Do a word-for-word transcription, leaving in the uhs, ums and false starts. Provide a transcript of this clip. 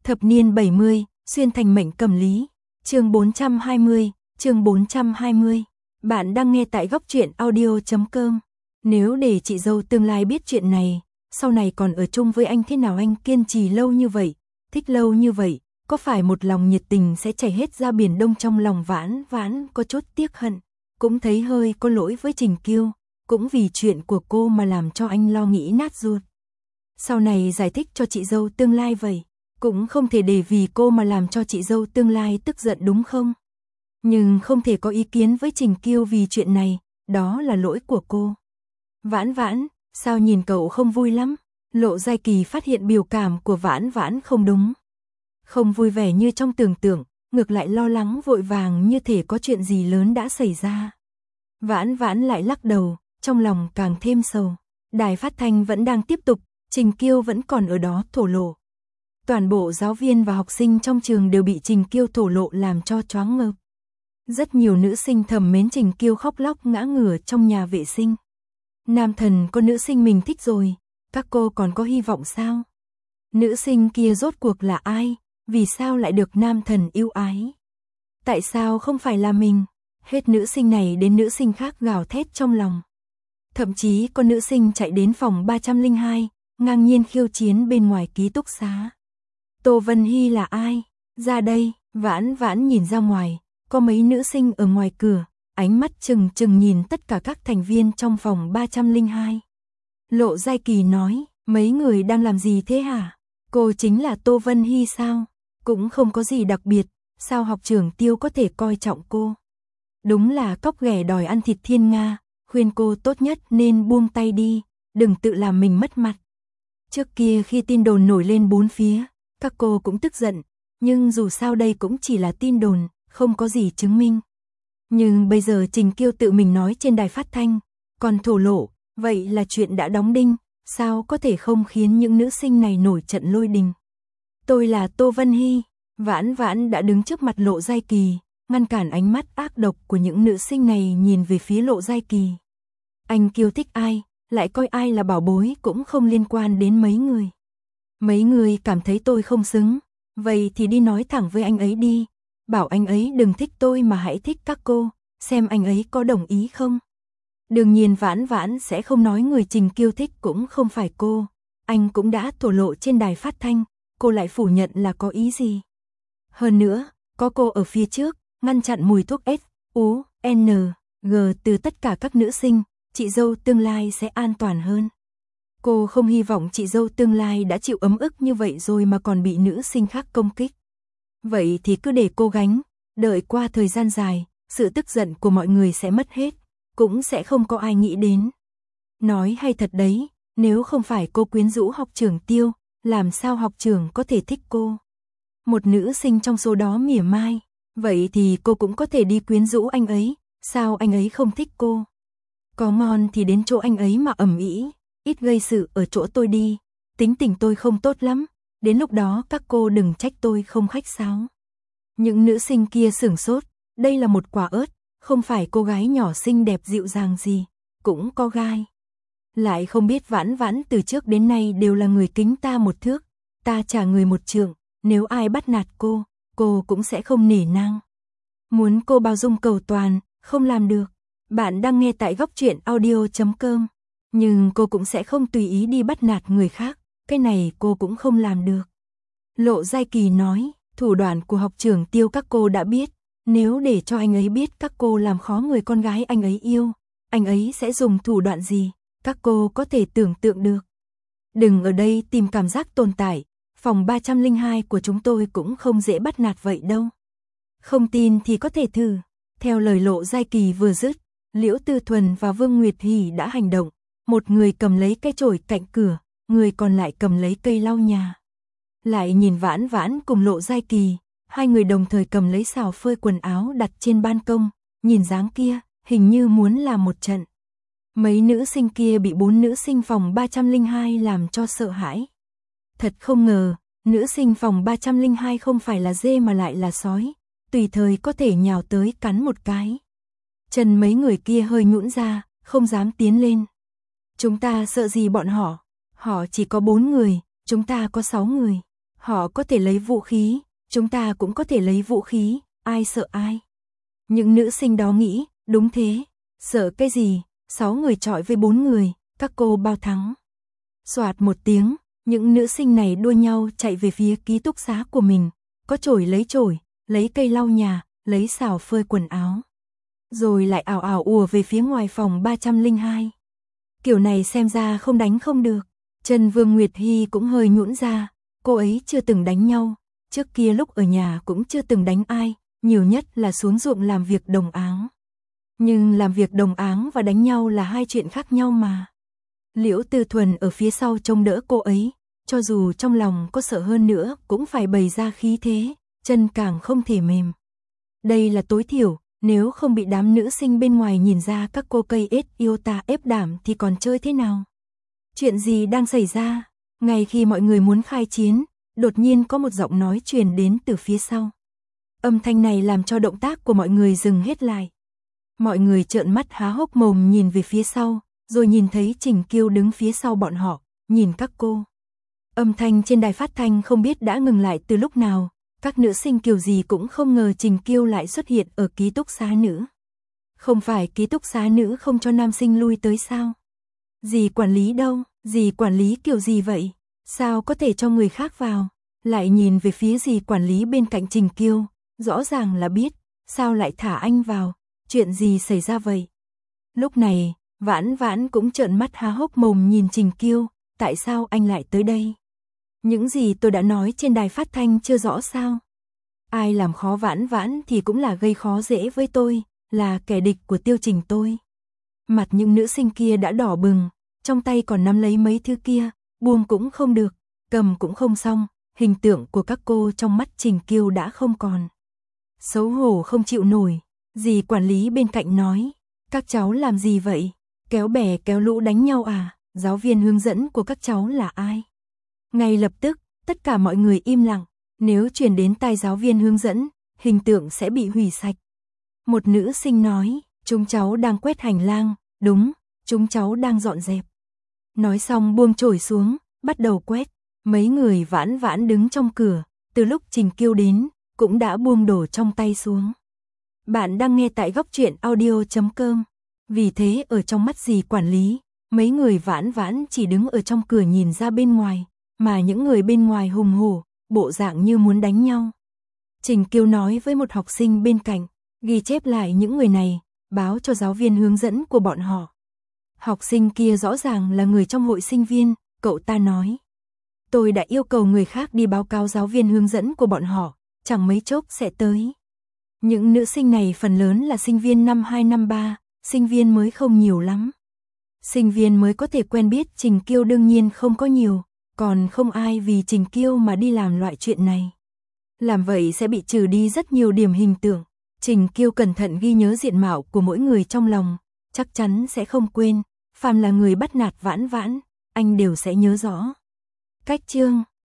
Thập niên bảy mươi, xuyên thành mệnh cầm lý. Chương bốn trăm hai mươi, chương bốn trăm hai mươi. Bạn đang nghe tại góc truyện audio chấm com. Nếu để chị dâu tương lai biết chuyện này, sau này còn ở chung với anh thế nào, anh kiên trì lâu như vậy, thích lâu như vậy, có phải một lòng nhiệt tình sẽ chảy hết ra biển đông? Trong lòng Vãn Vãn có chút tiếc hận, cũng thấy hơi có lỗi với Trình Kiêu, cũng vì chuyện của cô mà làm cho anh lo nghĩ nát ruột. Sau này giải thích cho chị dâu tương lai vậy, cũng không thể để vì cô mà làm cho chị dâu tương lai tức giận đúng không? Nhưng không thể có ý kiến với Trình Kiêu vì chuyện này, đó là lỗi của cô. Vãn Vãn, sao nhìn cậu không vui lắm? Lộ Giai Kỳ phát hiện biểu cảm của Vãn Vãn không đúng. Không vui vẻ như trong tưởng tượng, ngược lại lo lắng vội vàng như thể có chuyện gì lớn đã xảy ra. Vãn Vãn lại lắc đầu, trong lòng càng thêm sầu. Đài phát thanh vẫn đang tiếp tục, Trình Kiêu vẫn còn ở đó thổ lộ. Toàn bộ giáo viên và học sinh trong trường đều bị Trình Kiêu thổ lộ làm cho choáng ngợp. Rất nhiều nữ sinh thầm mến Trình Kiêu khóc lóc ngã ngửa trong nhà vệ sinh. Nam thần có nữ sinh mình thích rồi, các cô còn có hy vọng sao? Nữ sinh kia rốt cuộc là ai? Vì sao lại được nam thần yêu ái? Tại sao không phải là mình? Hết nữ sinh này đến nữ sinh khác gào thét trong lòng. Thậm chí có nữ sinh chạy đến phòng ba trăm lẻ hai, ngang nhiên khiêu chiến bên ngoài ký túc xá. Tô Vân Hy là ai? Ra đây. Vãn Vãn nhìn ra ngoài, có mấy nữ sinh ở ngoài cửa, ánh mắt chừng chừng nhìn tất cả các thành viên trong phòng ba trăm lẻ hai. Lộ Giai Kỳ nói, mấy người đang làm gì thế hả? Cô chính là Tô Vân Hy sao? Cũng không có gì đặc biệt, sao học trưởng Tiêu có thể coi trọng cô? Đúng là cóc ghẻ đòi ăn thịt thiên nga, khuyên cô tốt nhất nên buông tay đi, đừng tự làm mình mất mặt. Trước kia khi tin đồn nổi lên bốn phía, các cô cũng tức giận, nhưng dù sao đây cũng chỉ là tin đồn, không có gì chứng minh. Nhưng bây giờ Trình Kiêu tự mình nói trên đài phát thanh, còn thổ lộ, vậy là chuyện đã đóng đinh, sao có thể không khiến những nữ sinh này nổi trận lôi đình. Tôi là Tô Vân Hy. Vãn Vãn đã đứng trước mặt Lộ Giai Kỳ, ngăn cản ánh mắt ác độc của những nữ sinh này nhìn về phía Lộ Giai Kỳ. Anh Kiêu thích ai, lại coi ai là bảo bối cũng không liên quan đến mấy người. Mấy người cảm thấy tôi không xứng, vậy thì đi nói thẳng với anh ấy đi, bảo anh ấy đừng thích tôi mà hãy thích các cô, xem anh ấy có đồng ý không. Đương nhiên Vãn Vãn sẽ không nói người Trình Kiêu thích cũng không phải cô, anh cũng đã thổ lộ trên đài phát thanh, cô lại phủ nhận là có ý gì. Hơn nữa, có cô ở phía trước, ngăn chặn mùi thuốc S, U, N, G từ tất cả các nữ sinh, chị dâu tương lai sẽ an toàn hơn. Cô không hy vọng chị dâu tương lai đã chịu ấm ức như vậy rồi mà còn bị nữ sinh khác công kích. Vậy thì cứ để cô gánh, đợi qua thời gian dài, sự tức giận của mọi người sẽ mất hết, cũng sẽ không có ai nghĩ đến. Nói hay thật đấy, nếu không phải cô quyến rũ học trưởng Tiêu, làm sao học trưởng có thể thích cô? Một nữ sinh trong số đó mỉa mai, vậy thì cô cũng có thể đi quyến rũ anh ấy, sao anh ấy không thích cô? Có ngon thì đến chỗ anh ấy mà ầm ĩ, ít gây sự ở chỗ tôi đi, tính tình tôi không tốt lắm, đến lúc đó các cô đừng trách tôi không khách sáo. Những nữ sinh kia sửng sốt, đây là một quả ớt, không phải cô gái nhỏ xinh đẹp dịu dàng gì, cũng có gai. Lại không biết Vãn Vãn từ trước đến nay đều là người kính ta một thước, ta trả người một trượng, nếu ai bắt nạt cô, cô cũng sẽ không nể nang. Muốn cô bao dung cầu toàn, không làm được. Bạn đang nghe tại góc truyện audio chấm com, nhưng cô cũng sẽ không tùy ý đi bắt nạt người khác, cái này cô cũng không làm được. Lộ Giai Kỳ nói, thủ đoạn của học trưởng Tiêu các cô đã biết, nếu để cho anh ấy biết các cô làm khó người con gái anh ấy yêu, anh ấy sẽ dùng thủ đoạn gì, các cô có thể tưởng tượng được. Đừng ở đây tìm cảm giác tồn tại, phòng ba trăm lẻ hai của chúng tôi cũng không dễ bắt nạt vậy đâu. Không tin thì có thể thử. Theo lời Lộ Giai Kỳ vừa dứt, Liễu Tư Thuần và Vương Nguyệt Hỷ đã hành động, một người cầm lấy cái chổi cạnh cửa, người còn lại cầm lấy cây lau nhà. Lại nhìn Vãn Vãn cùng Lộ Giai Kỳ, hai người đồng thời cầm lấy xào phơi quần áo đặt trên ban công, nhìn dáng kia, hình như muốn làm một trận. Mấy nữ sinh kia bị bốn nữ sinh phòng ba trăm lẻ hai làm cho sợ hãi. Thật không ngờ, nữ sinh phòng ba trăm lẻ hai không phải là dê mà lại là sói, tùy thời có thể nhào tới cắn một cái. Chân mấy người kia hơi nhũn ra, không dám tiến lên. Chúng ta sợ gì bọn họ? Họ chỉ có bốn người, chúng ta có sáu người. Họ có thể lấy vũ khí, chúng ta cũng có thể lấy vũ khí, ai sợ ai. Những nữ sinh đó nghĩ, đúng thế, sợ cái gì, sáu người chọi với bốn người, các cô bao thắng. Soạt một tiếng, những nữ sinh này đua nhau chạy về phía ký túc xá của mình, có chổi lấy chổi, lấy cây lau nhà, lấy xào phơi quần áo. Rồi lại ảo ảo ùa về phía ngoài phòng ba trăm lẻ hai. Kiểu này xem ra không đánh không được. Chân Vương Nguyệt Hy cũng hơi nhũn ra, cô ấy chưa từng đánh nhau, trước kia lúc ở nhà cũng chưa từng đánh ai, nhiều nhất là xuống ruộng làm việc đồng áng. Nhưng làm việc đồng áng và đánh nhau là hai chuyện khác nhau mà. Liễu Tư Thuần ở phía sau trông đỡ cô ấy, cho dù trong lòng có sợ hơn nữa cũng phải bày ra khí thế, chân càng không thể mềm. Đây là tối thiểu, nếu không bị đám nữ sinh bên ngoài nhìn ra các cô cây ết yêu ta ép đảm thì còn chơi thế nào? Chuyện gì đang xảy ra? Ngay khi mọi người muốn khai chiến, đột nhiên có một giọng nói truyền đến từ phía sau. Âm thanh này làm cho động tác của mọi người dừng hết lại. Mọi người trợn mắt há hốc mồm nhìn về phía sau, rồi nhìn thấy Trình Kiêu đứng phía sau bọn họ, nhìn các cô. Âm thanh trên đài phát thanh không biết đã ngừng lại từ lúc nào, các nữ sinh kiểu gì cũng không ngờ Trình Kiêu lại xuất hiện ở ký túc xá nữ. Không phải ký túc xá nữ không cho nam sinh lui tới sao? Dì quản lý đâu? Dì quản lý kiểu gì vậy? Sao có thể cho người khác vào? Lại nhìn về phía dì quản lý bên cạnh Trình Kiêu, rõ ràng là biết, sao lại thả anh vào? Chuyện gì xảy ra vậy? Lúc này, Vãn Vãn cũng trợn mắt há hốc mồm nhìn Trình Kiêu, tại sao anh lại tới đây? Những gì tôi đã nói trên đài phát thanh chưa rõ sao? Ai làm khó Vãn Vãn thì cũng là gây khó dễ với tôi, là kẻ địch của Tiêu Trình tôi. Mặt những nữ sinh kia đã đỏ bừng, trong tay còn nắm lấy mấy thứ kia, buông cũng không được, cầm cũng không xong, hình tượng của các cô trong mắt Trình Kiêu đã không còn. Xấu hổ không chịu nổi, dì quản lý bên cạnh nói, các cháu làm gì vậy? Kéo bè kéo lũ đánh nhau à? Giáo viên hướng dẫn của các cháu là ai? Ngay lập tức, tất cả mọi người im lặng, nếu truyền đến tai giáo viên hướng dẫn, hình tượng sẽ bị hủy sạch. Một nữ sinh nói, chúng cháu đang quét hành lang, đúng, chúng cháu đang dọn dẹp. Nói xong buông chổi xuống, bắt đầu quét, mấy người Vãn Vãn đứng trong cửa, từ lúc Trình Kiêu đến, cũng đã buông đồ trong tay xuống. Bạn đang nghe tại góc truyện audio chấm com. Vì thế ở trong mắt dì quản lý, mấy người Vãn Vãn chỉ đứng ở trong cửa nhìn ra bên ngoài, mà những người bên ngoài hùng hổ, bộ dạng như muốn đánh nhau. Trình Kiêu nói với một học sinh bên cạnh, ghi chép lại những người này, báo cho giáo viên hướng dẫn của bọn họ. Học sinh kia rõ ràng là người trong hội sinh viên, cậu ta nói. Tôi đã yêu cầu người khác đi báo cáo giáo viên hướng dẫn của bọn họ, chẳng mấy chốc sẽ tới. Những nữ sinh này phần lớn là sinh viên năm hai năm ba, sinh viên mới không nhiều lắm. Sinh viên mới có thể quen biết Trình Kiêu đương nhiên không có nhiều, còn không ai vì Trình Kiêu mà đi làm loại chuyện này. Làm vậy sẽ bị trừ đi rất nhiều điểm hình tượng. Trình Kiêu cẩn thận ghi nhớ diện mạo của mỗi người trong lòng, chắc chắn sẽ không quên, phàm là người bắt nạt Vãn Vãn, anh đều sẽ nhớ rõ. Cách chương